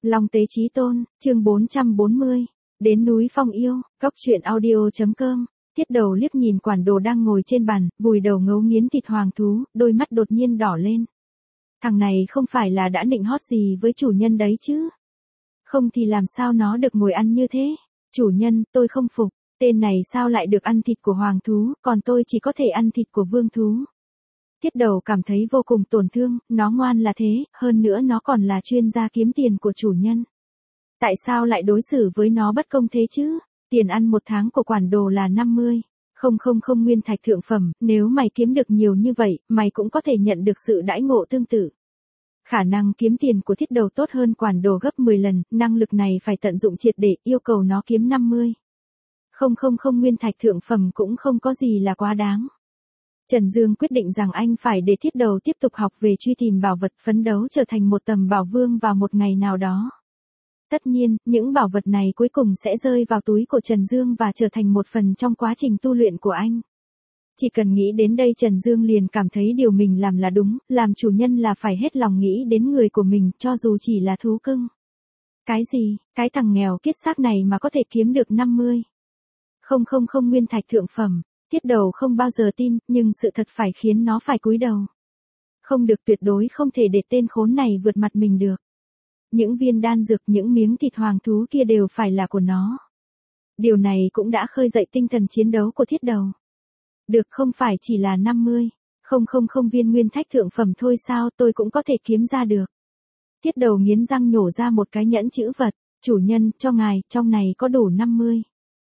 Long Tế Chí Tôn, chương 440. Đến núi Phong Yêu, Cóc truyện audio.com. Tiết Đầu liếc nhìn quản đồ đang ngồi trên bàn, vùi đầu ngấu nghiến thịt hoàng thú, đôi mắt đột nhiên đỏ lên. Thằng này không phải là đã nịnh hót gì với chủ nhân đấy chứ? Không thì làm sao nó được ngồi ăn như thế? Chủ nhân, tôi không phục, tên này sao lại được ăn thịt của hoàng thú, còn tôi chỉ có thể ăn thịt của vương thú. Tiết Đầu cảm thấy vô cùng tổn thương, nó ngoan là thế, hơn nữa nó còn là chuyên gia kiếm tiền của chủ nhân. Tại sao lại đối xử với nó bất công thế chứ? Tiền ăn một tháng của quản đồ là 50. Không nguyên thạch thượng phẩm, nếu mày kiếm được nhiều như vậy, mày cũng có thể nhận được sự đãi ngộ tương tự. Khả năng kiếm tiền của Thiết Đầu tốt hơn quản đồ gấp 10 lần, năng lực này phải tận dụng triệt để, yêu cầu nó kiếm 50. Không nguyên thạch thượng phẩm cũng không có gì là quá đáng. Trần Dương quyết định rằng anh phải để Thiết Đầu tiếp tục học về truy tìm bảo vật, phấn đấu trở thành một tầm bảo vương vào một ngày nào đó. Tất nhiên, những bảo vật này cuối cùng sẽ rơi vào túi của Trần Dương và trở thành một phần trong quá trình tu luyện của anh. Chỉ cần nghĩ đến đây Trần Dương liền cảm thấy điều mình làm là đúng, làm chủ nhân là phải hết lòng nghĩ đến người của mình, cho dù chỉ là thú cưng. Cái gì, cái thằng nghèo kiết xác này mà có thể kiếm được 50. Không nguyên thạch thượng phẩm. Tiết Đầu không bao giờ tin, nhưng sự thật phải khiến nó phải cúi đầu. Không được, tuyệt đối không thể để tên khốn này vượt mặt mình được. Những viên đan dược, những miếng thịt hoàng thú kia đều phải là của nó. Điều này cũng đã khơi dậy tinh thần chiến đấu của Thiết Đầu. Được, không phải chỉ là 50. Không viên nguyên thạch thượng phẩm thôi sao, tôi cũng có thể kiếm ra được. Thiết Đầu nghiến răng nhổ ra một cái nhẫn chữ vật. Chủ nhân, cho ngài, trong này có đủ 50.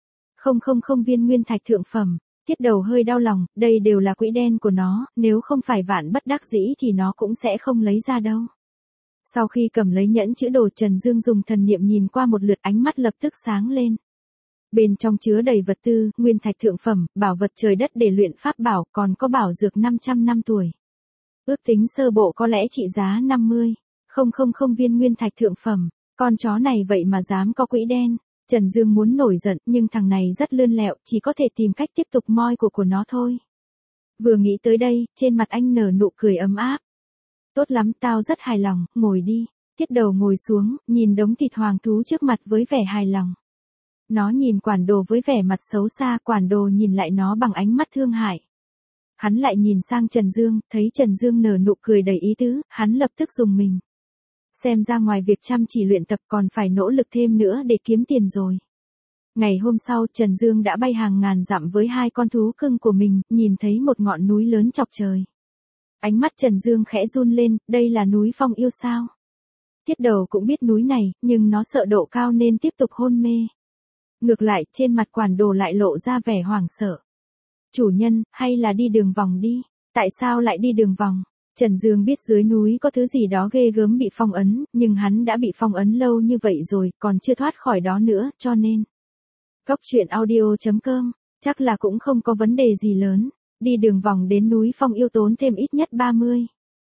Không viên nguyên thạch thượng phẩm. Thiết Đầu hơi đau lòng, đây đều là quỹ đen của nó, nếu không phải vạn bất đắc dĩ thì nó cũng sẽ không lấy ra đâu. Sau khi cầm lấy nhẫn chữ đồ, Trần Dương dùng thần niệm nhìn qua một lượt, ánh mắt lập tức sáng lên. Bên trong chứa đầy vật tư, nguyên thạch thượng phẩm, bảo vật trời đất để luyện pháp bảo, còn có bảo dược 500 năm tuổi. Ước tính sơ bộ có lẽ trị giá 50. Không viên nguyên thạch thượng phẩm, con chó này vậy mà dám có quỹ đen. Trần Dương muốn nổi giận, nhưng thằng này rất lươn lẹo, chỉ có thể tìm cách tiếp tục moi của nó thôi. Vừa nghĩ tới đây, trên mặt anh nở nụ cười ấm áp. Tốt lắm, tao rất hài lòng, ngồi đi. Thiết Đầu ngồi xuống, nhìn đống thịt hoàng thú trước mặt với vẻ hài lòng. Nó nhìn quản đồ với vẻ mặt xấu xa, quản đồ nhìn lại nó bằng ánh mắt thương hại. Hắn lại nhìn sang Trần Dương, thấy Trần Dương nở nụ cười đầy ý tứ, hắn lập tức rùng mình. Xem ra ngoài việc chăm chỉ luyện tập còn phải nỗ lực thêm nữa để kiếm tiền rồi. Ngày hôm sau, Trần Dương đã bay hàng ngàn dặm với hai con thú cưng của mình, nhìn thấy một ngọn núi lớn chọc trời. Ánh mắt Trần Dương khẽ run lên, đây là núi Phong Yêu sao? Thiết Đầu cũng biết núi này, nhưng nó sợ độ cao nên tiếp tục hôn mê. Ngược lại, trên mặt quản đồ lại lộ ra vẻ hoảng sợ. Chủ nhân, hay là đi đường vòng đi? Tại sao lại đi đường vòng? Trần Dương biết dưới núi có thứ gì đó ghê gớm bị phong ấn, nhưng hắn đã bị phong ấn lâu như vậy rồi, còn chưa thoát khỏi đó nữa, cho nên. Cóc truyện audio.com, chắc là cũng không có vấn đề gì lớn. Đi đường vòng đến núi Phong Yêu tốn thêm ít nhất 30.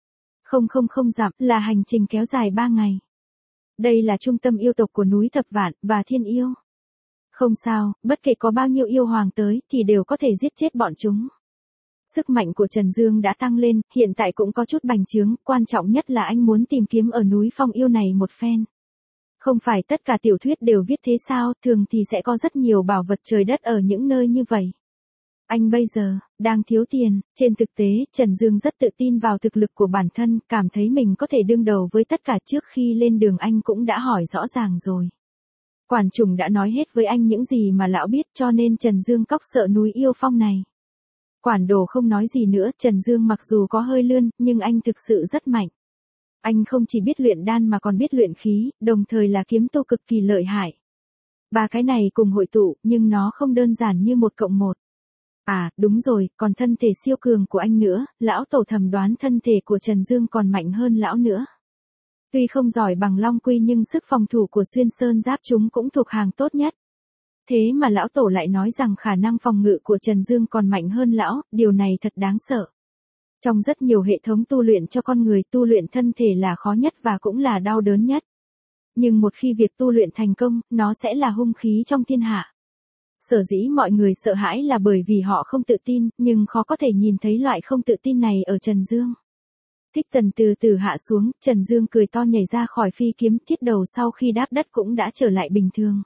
Không dặm, là hành trình kéo dài 3 ngày. Đây là trung tâm yêu tộc của núi Thập Vạn, và Thiên Yêu. Không sao, bất kể có bao nhiêu yêu hoàng tới, thì đều có thể giết chết bọn chúng. Sức mạnh của Trần Dương đã tăng lên, hiện tại cũng có chút bành trướng, quan trọng nhất là anh muốn tìm kiếm ở núi Phong Yêu này một phen. Không phải tất cả tiểu thuyết đều viết thế sao, thường thì sẽ có rất nhiều bảo vật trời đất ở những nơi như vậy. Anh bây giờ, đang thiếu tiền, trên thực tế, Trần Dương rất tự tin vào thực lực của bản thân, cảm thấy mình có thể đương đầu với tất cả. Trước khi lên đường anh cũng đã hỏi rõ ràng rồi. Quản trùng đã nói hết với anh những gì mà lão biết, cho nên Trần Dương cóc sợ núi Yêu Phong này. Quản đồ không nói gì nữa, Trần Dương mặc dù có hơi lươn, nhưng anh thực sự rất mạnh. Anh không chỉ biết luyện đan mà còn biết luyện khí, đồng thời là kiếm tu cực kỳ lợi hại. Ba cái này cùng hội tụ, nhưng nó không đơn giản như 1+1. À, đúng rồi, còn thân thể siêu cường của anh nữa, lão tổ thầm đoán thân thể của Trần Dương còn mạnh hơn lão nữa. Tuy không giỏi bằng Long Quy nhưng sức phòng thủ của xuyên sơn giáp chúng cũng thuộc hàng tốt nhất. Thế mà lão tổ lại nói rằng khả năng phòng ngự của Trần Dương còn mạnh hơn lão, điều này thật đáng sợ. Trong rất nhiều hệ thống tu luyện cho con người, tu luyện thân thể là khó nhất và cũng là đau đớn nhất. Nhưng một khi việc tu luyện thành công, nó sẽ là hung khí trong thiên hạ. Sở dĩ mọi người sợ hãi là bởi vì họ không tự tin, nhưng khó có thể nhìn thấy loại không tự tin này ở Trần Dương. Thích Tần từ từ hạ xuống, Trần Dương cười to nhảy ra khỏi phi kiếm, thiết đầu sau khi đáp đất cũng đã trở lại bình thường.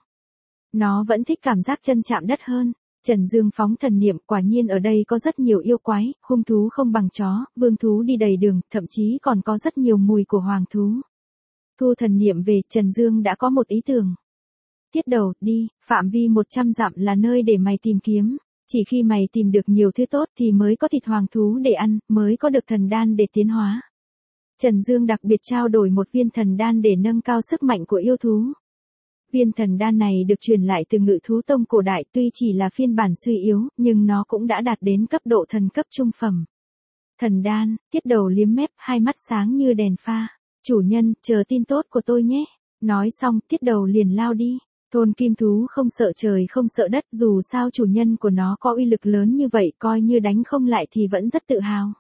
Nó vẫn thích cảm giác chân chạm đất hơn. Trần Dương phóng thần niệm, quả nhiên ở đây có rất nhiều yêu quái, hung thú không bằng chó, vương thú đi đầy đường, thậm chí còn có rất nhiều mùi của hoàng thú. Thu thần niệm về, Trần Dương đã có một ý tưởng. Thiết đầu, đi, phạm vi 100 dặm là nơi để mày tìm kiếm. Chỉ khi mày tìm được nhiều thứ tốt thì mới có thịt hoàng thú để ăn, mới có được thần đan để tiến hóa. Trần Dương đặc biệt trao đổi một viên thần đan để nâng cao sức mạnh của yêu thú. Viên thần đan này được truyền lại từ Ngự thú tông cổ đại, tuy chỉ là phiên bản suy yếu, nhưng nó cũng đã đạt đến cấp độ thần cấp trung phẩm. Thần đan, thiết đầu liếm mép, hai mắt sáng như đèn pha. Chủ nhân, chờ tin tốt của tôi nhé. Nói xong, thiết đầu liền lao đi. Thôn kim thú không sợ trời không sợ đất, dù sao chủ nhân của nó có uy lực lớn như vậy, coi như đánh không lại thì vẫn rất tự hào.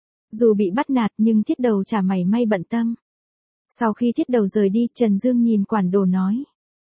Dù bị bắt nạt nhưng thiết đầu chả mảy may bận tâm. Sau khi thiết đầu rời đi, Trần Dương nhìn quản đồ nói.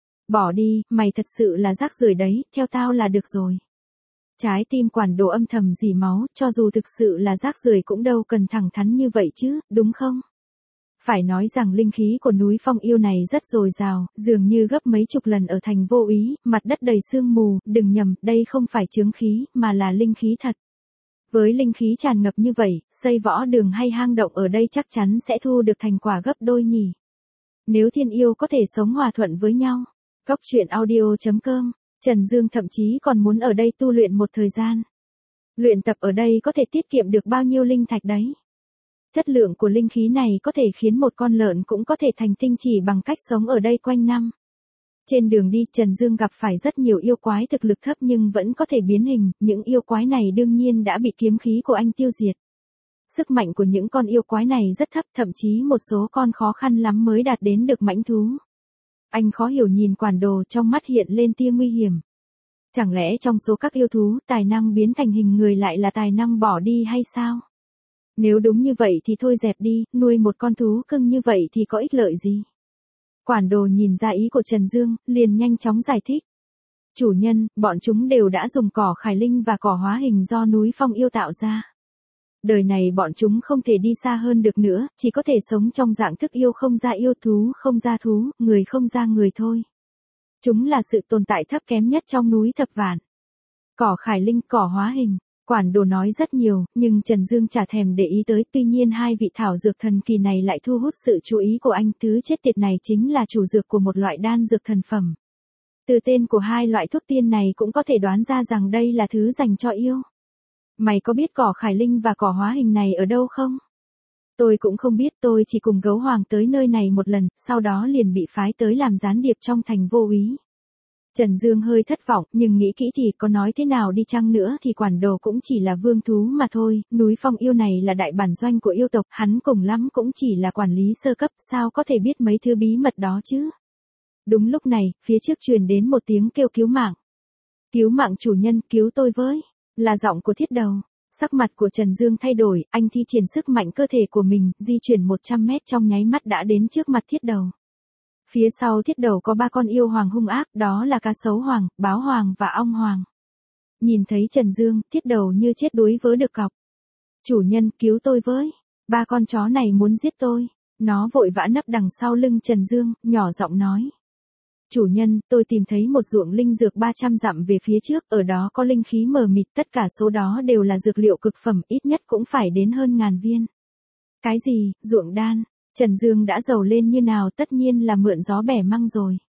Bỏ đi, mày thật sự là rác rưởi đấy, theo tao là được rồi. Trái tim quản đồ âm thầm rỉ máu, cho dù thực sự là rác rưởi cũng đâu cần thẳng thắn như vậy chứ, đúng không? Phải nói rằng linh khí của núi Phong Yêu này rất dồi dào, dường như gấp mấy chục lần ở thành Vô Úy, mặt đất đầy sương mù, đừng nhầm, đây không phải chướng khí, mà là linh khí thật. Với linh khí tràn ngập như vậy, xây võ đường hay hang động ở đây chắc chắn sẽ thu được thành quả gấp đôi nhỉ. Nếu thiên yêu có thể sống hòa thuận với nhau. Góc truyện audio.com, Trần Dương thậm chí còn muốn ở đây tu luyện một thời gian. Luyện tập ở đây có thể tiết kiệm được bao nhiêu linh thạch đấy. Chất lượng của linh khí này có thể khiến một con lợn cũng có thể thành tinh chỉ bằng cách sống ở đây quanh năm. Trên đường đi, Trần Dương gặp phải rất nhiều yêu quái thực lực thấp nhưng vẫn có thể biến hình, những yêu quái này đương nhiên đã bị kiếm khí của anh tiêu diệt. Sức mạnh của những con yêu quái này rất thấp, thậm chí một số con khó khăn lắm mới đạt đến được mãnh thú. Anh khó hiểu nhìn quản đồ, trong mắt hiện lên tia nguy hiểm. Chẳng lẽ trong số các yêu thú, tài năng biến thành hình người lại là tài năng bỏ đi hay sao? Nếu đúng như vậy thì thôi dẹp đi, nuôi một con thú cưng như vậy thì có ích lợi gì? Quản đồ nhìn ra ý của Trần Dương, liền nhanh chóng giải thích. Chủ nhân, bọn chúng đều đã dùng cỏ khải linh và cỏ hóa hình do núi Phong Yêu tạo ra. Đời này bọn chúng không thể đi xa hơn được nữa, chỉ có thể sống trong dạng thức yêu không ra yêu, thú không ra thú, người không ra người thôi. Chúng là sự tồn tại thấp kém nhất trong núi Thập Vạn. Cỏ khải linh, cỏ hóa hình. Quản đồ nói rất nhiều, nhưng Trần Dương chả thèm để ý tới, tuy nhiên hai vị thảo dược thần kỳ này lại thu hút sự chú ý của anh, thứ chết tiệt này chính là chủ dược của một loại đan dược thần phẩm. Từ tên của hai loại thuốc tiên này cũng có thể đoán ra rằng đây là thứ dành cho yêu. Mày có biết cỏ khải linh và cỏ hóa hình này ở đâu không? Tôi cũng không biết, tôi chỉ cùng gấu hoàng tới nơi này một lần, sau đó liền bị phái tới làm gián điệp trong thành Vô Úy. Trần Dương hơi thất vọng, nhưng nghĩ kỹ thì có nói thế nào đi chăng nữa thì quản đồ cũng chỉ là vương thú mà thôi, núi Phong Yêu này là đại bản doanh của yêu tộc, hắn cùng lắm cũng chỉ là quản lý sơ cấp, sao có thể biết mấy thứ bí mật đó chứ? Đúng lúc này, phía trước truyền đến một tiếng kêu cứu mạng. Cứu mạng chủ nhân, cứu tôi với, là giọng của thiết đầu. Sắc mặt của Trần Dương thay đổi, anh thi triển sức mạnh cơ thể của mình, di chuyển 100 mét trong nháy mắt đã đến trước mặt thiết đầu. Phía sau thiết đầu có ba con yêu hoàng hung ác, đó là cá sấu hoàng, báo hoàng và ong hoàng. Nhìn thấy Trần Dương, thiết đầu như chết đuối vớ được cọc. Chủ nhân, cứu tôi với, ba con chó này muốn giết tôi. Nó vội vã nấp đằng sau lưng Trần Dương, nhỏ giọng nói. Chủ nhân, tôi tìm thấy một ruộng linh dược 300 dặm về phía trước, ở đó có linh khí mờ mịt, tất cả số đó đều là dược liệu cực phẩm, ít nhất cũng phải đến hơn 1000 viên. Cái gì, ruộng đan? Trần Dương đã giàu lên như nào, tất nhiên là mượn gió bẻ măng rồi.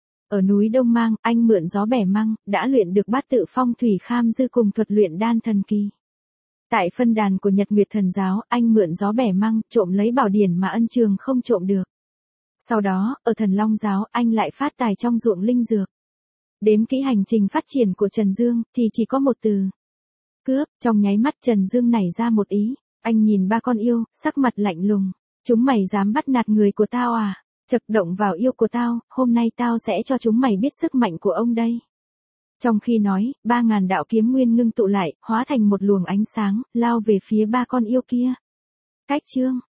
Ở núi Đông Mang, anh mượn gió bẻ măng, đã luyện được bát tự phong thủy kham dư cùng thuật luyện đan thần kỳ. Tại phân đàn của Nhật Nguyệt Thần Giáo, anh mượn gió bẻ măng, trộm lấy bảo điển mà ân trường không trộm được. Sau đó, ở Thần Long Giáo, anh lại phát tài trong ruộng linh dược. Đếm kỹ hành trình phát triển của Trần Dương, thì chỉ có một từ. Cướp, trong nháy mắt Trần Dương nảy ra một ý. Anh nhìn ba con yêu, sắc mặt lạnh lùng. Chúng mày dám bắt nạt người của tao à? Chật động vào yêu của tao, hôm nay tao sẽ cho chúng mày biết sức mạnh của ông đây. Trong khi nói, 3000 đạo kiếm nguyên ngưng tụ lại, hóa thành một luồng ánh sáng, lao về phía ba con yêu kia. Cách chương